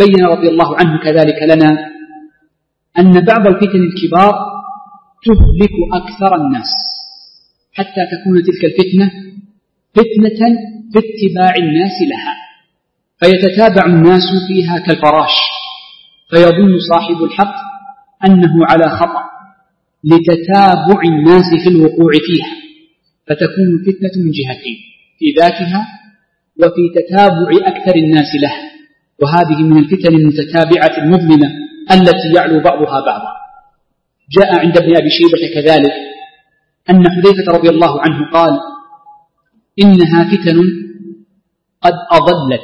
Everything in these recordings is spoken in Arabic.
بين رضي الله عنه كذلك لنا أن بعض الفتن الكبار تهلك أكثر الناس، حتى تكون تلك الفتنة فتنة في اتباع الناس لها، فيتتابع الناس فيها كالفراش، فيظن صاحب الحق أنه على خطأ لتتابع الناس في الوقوع فيها، فتكون الفتنة من جهتين، في ذاتها وفي تتابع أكثر الناس لها، وهذه من الفتن المتتابعة المظلمة التي يعلو بعضها بعضا. جاء عند ابن أبي شيبة كذلك أن حذيفة رضي الله عنه قال: إنها فتن قد أضلت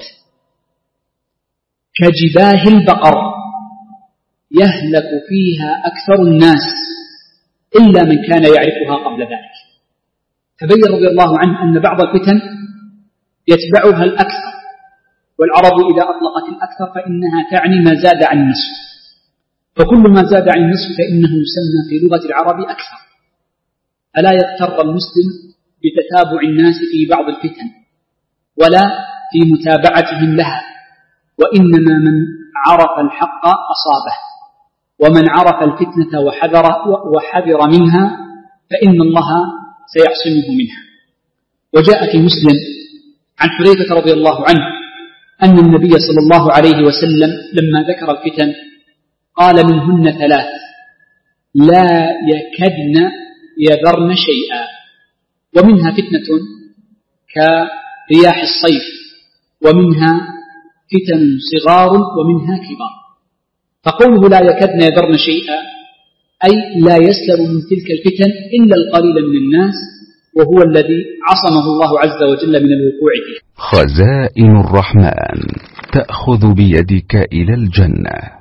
كجباه البقر يهلك فيها أكثر الناس إلا من كان يعرفها قبل ذلك. فبين رضي الله عنه أن بعض الفتن يتبعها الأكثر، والعرب إذا أطلقت الأكثر فإنها تعني ما زاد عن النصف، فكل ما زاد عن النصف فإنه يسمى في لغة العرب أكثر. ألا يغتر المسلم بتتابع الناس في بعض الفتن ولا في متابعتهم لها، وإنما من عرف الحق أصابه، ومن عرف الفتنة وحذر منها فإن الله سيعصمه منها. وجاء في مسلم عن حذيفة رضي الله عنه أن النبي صلى الله عليه وسلم لما ذكر الفتن قال: منهن ثلاث لا يكدن يذرن شيئا، ومنها فتنة كرياح الصيف، ومنها فتن صغار ومنها كبار. فقوله لا يكدن يذرن شيئا أي لا يسلم من تلك الفتن إلا القليل من الناس، وهو الذي عصمه الله عز وجل من الوقوع فيه. خزائن الرحمن تأخذ بيدك إلى الجنة.